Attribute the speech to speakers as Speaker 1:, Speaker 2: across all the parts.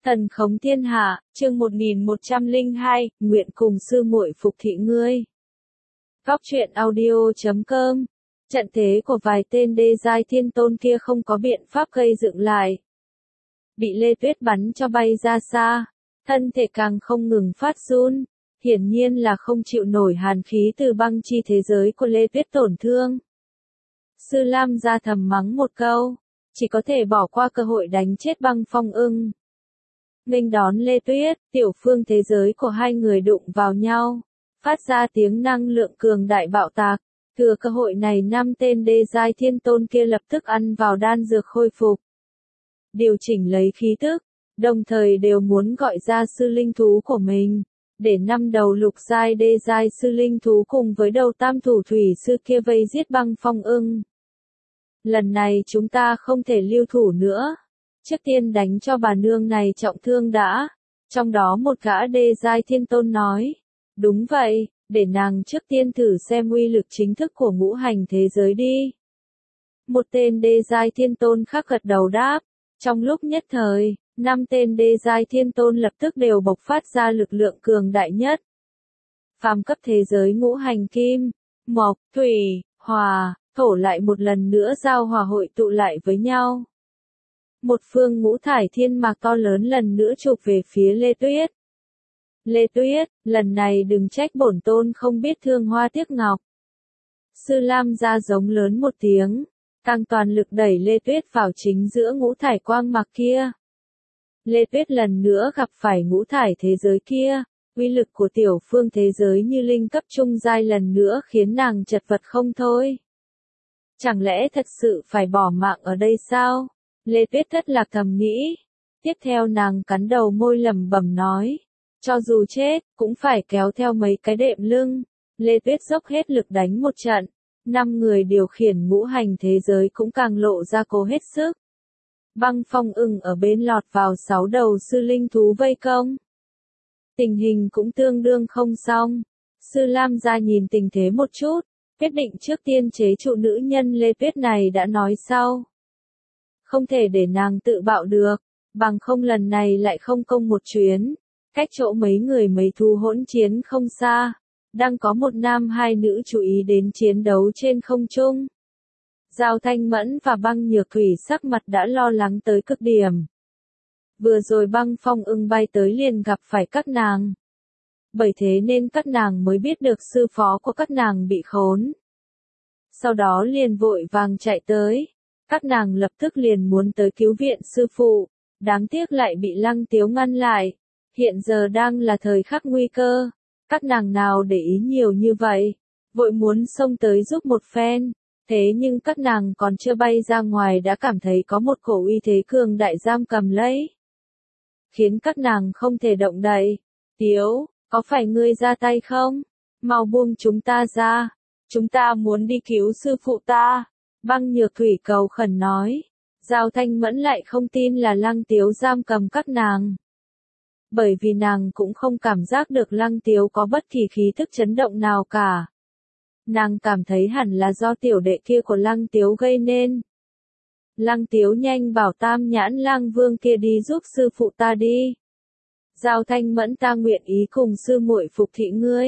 Speaker 1: Thần khống thiên hạ, chương 1102, nguyện cùng sư muội phục thị ngươi. Góc truyện audio.com. Trận thế của vài tên đê giai thiên tôn kia không có biện pháp gây dựng lại. Bị Lê Tuyết bắn cho bay ra xa, thân thể càng không ngừng phát run, hiển nhiên là không chịu nổi hàn khí từ băng chi thế giới của Lê Tuyết tổn thương. Sư Lam ra thầm mắng một câu, chỉ có thể bỏ qua cơ hội đánh chết Băng Phong Ưng. Nghênh đón Lê Tuyết, tiểu phương thế giới của hai người đụng vào nhau, phát ra tiếng năng lượng cường đại bạo tạc. Thừa cơ hội này 5 tên đê giai thiên tôn kia lập tức ăn vào đan dược khôi phục, điều chỉnh lấy khí tức, đồng thời đều muốn gọi ra sư linh thú của mình, để 5 đầu lục giai đê giai sư linh thú cùng với đầu tam thủ thủy sư kia vây giết Băng Phong Ưng. Lần này chúng ta không thể lưu thủ nữa. Trước tiên đánh cho bà nương này trọng thương đã. Trong đó một gã đê giai thiên tôn nói. Đúng vậy, để nàng trước tiên thử xem uy lực chính thức của ngũ hành thế giới đi. Một tên đê giai thiên tôn khác gật đầu đáp. Trong lúc nhất thời, 5 tên đê giai thiên tôn lập tức đều bộc phát ra lực lượng cường đại nhất. Phàm cấp thế giới ngũ hành kim, mộc, thủy, hỏa, thổ lại một lần nữa giao hòa hội tụ lại với nhau. Một phương ngũ thải thiên mạc to lớn lần nữa chụp về phía Lê Tuyết. Lê Tuyết, lần này đừng trách bổn tôn không biết thương hoa tiếc ngọc. Sư Lam ra giống lớn một tiếng, tăng toàn lực đẩy Lê Tuyết vào chính giữa ngũ thải quang mạc kia. Lê Tuyết lần nữa gặp phải ngũ thải thế giới kia, uy lực của tiểu phương thế giới như linh cấp trung giai lần nữa khiến nàng chật vật không thôi. Chẳng lẽ thật sự phải bỏ mạng ở đây sao? Lê Tuyết thất lạc thầm nghĩ. Tiếp theo nàng cắn đầu môi lẩm bẩm nói. Cho dù chết, cũng phải kéo theo mấy cái đệm lưng. Lê Tuyết dốc hết lực đánh một trận. 5 người điều khiển ngũ hành thế giới cũng càng lộ ra cố hết sức. Băng Phong Ưng ở bên lọt vào 6 đầu sư linh thú vây công. Tình hình cũng tương đương không xong. Sư Lam ra nhìn tình thế một chút. Quyết định trước tiên chế trụ nữ nhân Lê Tuyết này đã nói sau. Không thể để nàng tự bạo được, bằng không lần này lại không công một chuyến. Cách chỗ mấy người mấy thú hỗn chiến không xa, đang có một nam hai nữ chú ý đến chiến đấu trên không trung. Giao Thanh Mẫn và Băng Nhược Thủy sắc mặt đã lo lắng tới cực điểm. Vừa rồi Băng Phong Ưng bay tới liền gặp phải các nàng. Bởi thế nên các nàng mới biết được sư phó của các nàng bị khốn. Sau đó liền vội vàng chạy tới. Các nàng lập tức liền muốn tới cứu viện sư phụ. Đáng tiếc lại bị Lăng Tiếu ngăn lại. Hiện giờ đang là thời khắc nguy cơ. Các nàng nào để ý nhiều như vậy. Vội muốn xông tới giúp một phen. Thế nhưng các nàng còn chưa bay ra ngoài đã cảm thấy có một cổ uy thế cường đại giam cầm lấy. Khiến các nàng không thể động đậy. Tiếu, có phải ngươi ra tay không? Mau buông chúng ta ra. Chúng ta muốn đi cứu sư phụ ta. Băng Nhược Thủy cầu khẩn nói. Giao Thanh Mẫn lại không tin là Lăng Tiếu giam cầm các nàng. Bởi vì nàng cũng không cảm giác được Lăng Tiếu có bất kỳ khí thức chấn động nào cả. Nàng cảm thấy hẳn là do tiểu đệ kia của Lăng Tiếu gây nên. Lăng Tiếu nhanh bảo Tam Nhãn Lang Vương kia đi giúp sư phụ ta đi. Giao Thanh Mẫn ta nguyện ý cùng sư muội phục thị ngươi.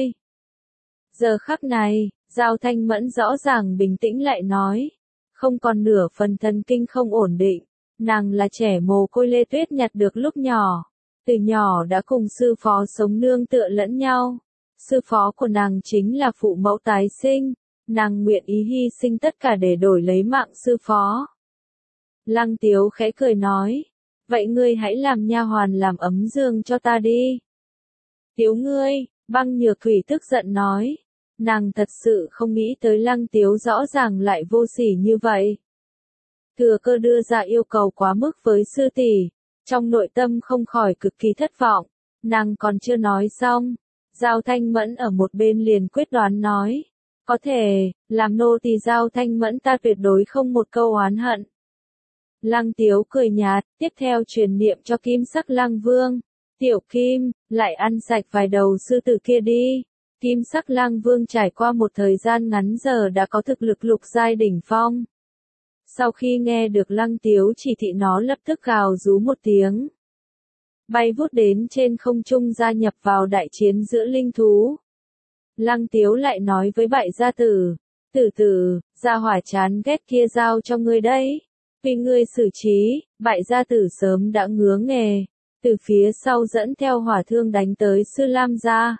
Speaker 1: Giờ khắc này, Giao Thanh Mẫn rõ ràng bình tĩnh lại nói. Không còn nửa phần thần kinh không ổn định. Nàng là trẻ mồ côi Lê Tuyết nhặt được lúc nhỏ. Từ nhỏ đã cùng sư phó sống nương tựa lẫn nhau. Sư phó của nàng chính là phụ mẫu tái sinh. Nàng nguyện ý hy sinh tất cả để đổi lấy mạng sư phó. Lăng Tiếu khẽ cười nói. Vậy ngươi hãy làm nha hoàn làm ấm giường cho ta đi. Tiếu ngươi, Băng Nhược Thủy tức giận nói. Nàng thật sự không nghĩ tới Lăng Tiếu rõ ràng lại vô sỉ như vậy. Thừa cơ đưa ra yêu cầu quá mức với sư tỷ, trong nội tâm không khỏi cực kỳ thất vọng. Nàng còn chưa nói xong, Giao Thanh Mẫn ở một bên liền quyết đoán nói. Có thể, làm nô tỳ Giao Thanh Mẫn ta tuyệt đối không một câu oán hận. Lăng Tiếu cười nhạt, tiếp theo truyền niệm cho Kim Sắc Lang Vương. Tiểu Kim, lại ăn sạch vài đầu sư tử kia đi. Kim Sắc Lang Vương trải qua một thời gian ngắn giờ đã có thực lực lục giai đỉnh phong. Sau khi nghe được Lăng Tiếu chỉ thị nó lập tức gào rú một tiếng. bay vút đến trên không trung gia nhập vào đại chiến giữa linh thú. Lăng Tiếu lại nói với Bại Gia Tử, Tử, gia hỏa chán ghét kia giao cho ngươi đấy. Vì ngươi xử trí, Bại Gia Tử sớm đã ngứa nghề, từ phía sau dẫn theo hỏa thương đánh tới Sư Lam gia.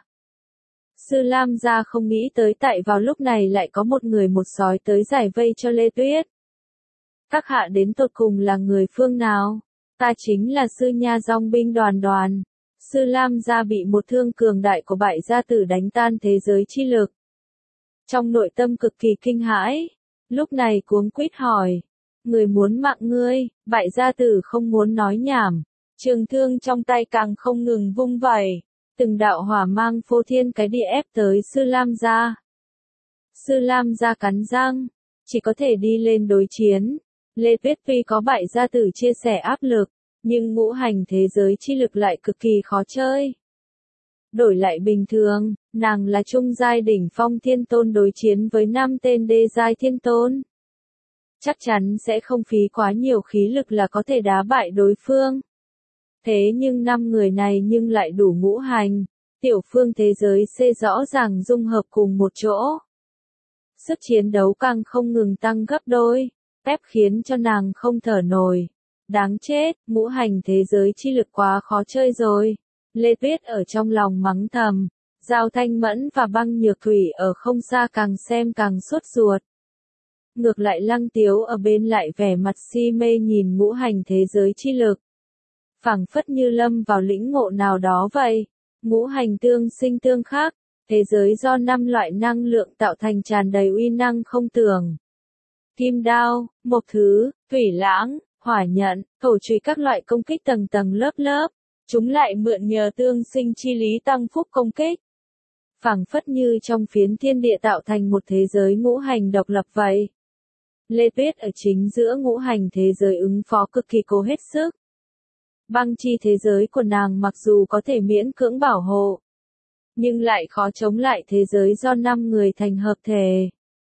Speaker 1: Sư Lam gia không nghĩ tới tại vào lúc này lại có một người một sói tới giải vây cho Lê Tuyết. Các hạ đến tột cùng là người phương nào? Ta chính là Sư Nha Dong binh Đoàn. Sư Lam gia bị một thương cường đại của Bại Gia Tử đánh tan thế giới chi lực. Trong nội tâm cực kỳ kinh hãi, lúc này cuống quýt hỏi, người muốn mạng ngươi? Bại Gia Tử không muốn nói nhảm, trường thương trong tay càng không ngừng vung vẩy, từng đạo hỏa mang phô thiên cái địa ép tới Sư Lam gia. Sư Lam gia cắn răng, chỉ có thể đi lên đối chiến. Lê Tuyết tuy có Bại Gia Tử chia sẻ áp lực, nhưng ngũ hành thế giới chi lực lại cực kỳ khó chơi. Đổi lại bình thường, nàng là trung giai đỉnh phong thiên tôn đối chiến với 5 tên đê giai thiên tôn. Chắc chắn sẽ không phí quá nhiều khí lực là có thể đá bại đối phương. Thế nhưng 5 người này nhưng lại đủ ngũ hành, tiểu phương thế giới C rõ ràng dung hợp cùng một chỗ. Sức chiến đấu càng không ngừng tăng gấp đôi, ép khiến cho nàng không thở nổi. Đáng chết, ngũ hành thế giới chi lực quá khó chơi rồi. Lê Tuyết ở trong lòng mắng thầm, Giao Thanh Mẫn và Băng Nhược Thủy ở không xa càng xem càng sốt ruột. Ngược lại Lăng Tiếu ở bên lại vẻ mặt si mê nhìn ngũ hành thế giới chi lực. Phảng phất như lâm vào lĩnh ngộ nào đó vậy. Ngũ hành tương sinh tương khắc, thế giới do 5 loại năng lượng tạo thành tràn đầy uy năng không tưởng. Kim đao, mộc thứ, thủy lãng, hỏa nhận, thổ chùy các loại công kích tầng tầng lớp lớp, chúng lại mượn nhờ tương sinh chi lý tăng phúc công kích. Phảng phất như trong phiến thiên địa tạo thành một thế giới ngũ hành độc lập vậy. Lê Tuyết ở chính giữa ngũ hành thế giới ứng phó cực kỳ cố hết sức. Băng chi thế giới của nàng mặc dù có thể miễn cưỡng bảo hộ, nhưng lại khó chống lại thế giới do 5 người thành hợp thể.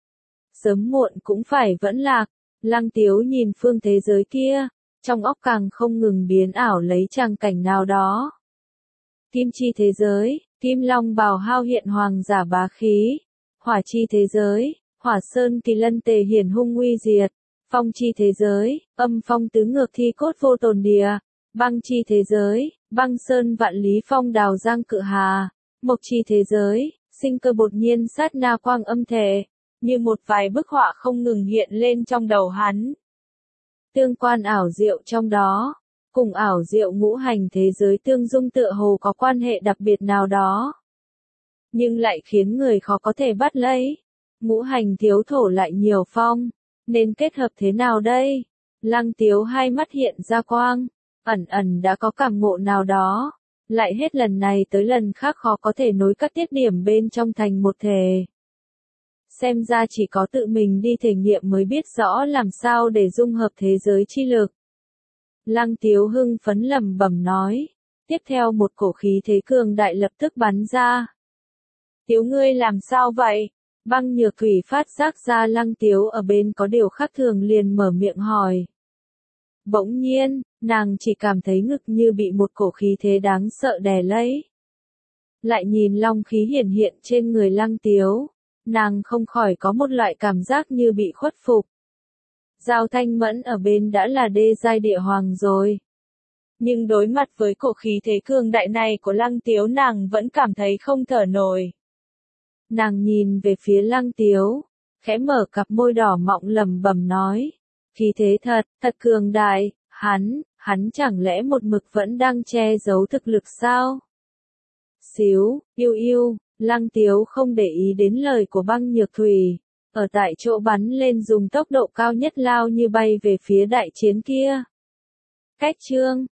Speaker 1: Sớm muộn cũng phải vẫn lạc. Lăng Tiếu nhìn phương thế giới kia, trong óc càng không ngừng biến ảo lấy tràng cảnh nào đó. Kim chi thế giới, Kim Long bào hao hiện hoàng giả bá khí. Hỏa chi thế giới, Hỏa Sơn Kỳ Lân tề hiển hung uy diệt. Phong chi thế giới, Âm Phong tứ ngược thi cốt vô tồn địa. Băng chi thế giới, Băng Sơn vạn lý phong đào giang cự hà. Mộc chi thế giới, Sinh cơ bột nhiên sát na quang âm thể. Như một vài bức họa không ngừng hiện lên trong đầu hắn. Tương quan ảo diệu trong đó, cùng ảo diệu ngũ hành thế giới tương dung tựa hồ có quan hệ đặc biệt nào đó. Nhưng lại khiến người khó có thể bắt lấy. Ngũ hành thiếu thổ lại nhiều phong, nên kết hợp thế nào đây? Lăng Tiếu hai mắt hiện ra quang, ẩn đã có cảm ngộ nào đó. Lại hết lần này tới lần khác khó có thể nối các tiết điểm bên trong thành một thể. Xem ra chỉ có tự mình đi thể nghiệm mới biết rõ làm sao để dung hợp thế giới chi lực. Lăng Tiếu hưng phấn lẩm bẩm nói. Tiếp theo một cổ khí thế cường đại lập tức bắn ra. Tiếu ngươi làm sao vậy? Băng Nhược Thủy phát giác ra Lăng Tiếu ở bên có điều khác thường liền mở miệng hỏi. Bỗng nhiên, nàng chỉ cảm thấy ngực như bị một cổ khí thế đáng sợ đè lấy. Lại nhìn long khí hiển hiện trên người Lăng Tiếu. Nàng không khỏi có một loại cảm giác như bị khuất phục. Giao Thanh Mẫn ở bên đã là đê giai địa hoàng rồi. Nhưng đối mặt với cổ khí thế cường đại này của Lăng Tiếu nàng vẫn cảm thấy không thở nổi. Nàng nhìn về phía Lăng Tiếu, khẽ mở cặp môi đỏ mọng lẩm bẩm nói. Khí thế thật cường đại, hắn chẳng lẽ một mực vẫn đang che giấu thực lực sao? Xíu, yêu. Lăng Tiếu không để ý đến lời của Băng Nhược Thủy, ở tại chỗ bắn lên dùng tốc độ cao nhất lao như bay về phía đại chiến kia. Cách chương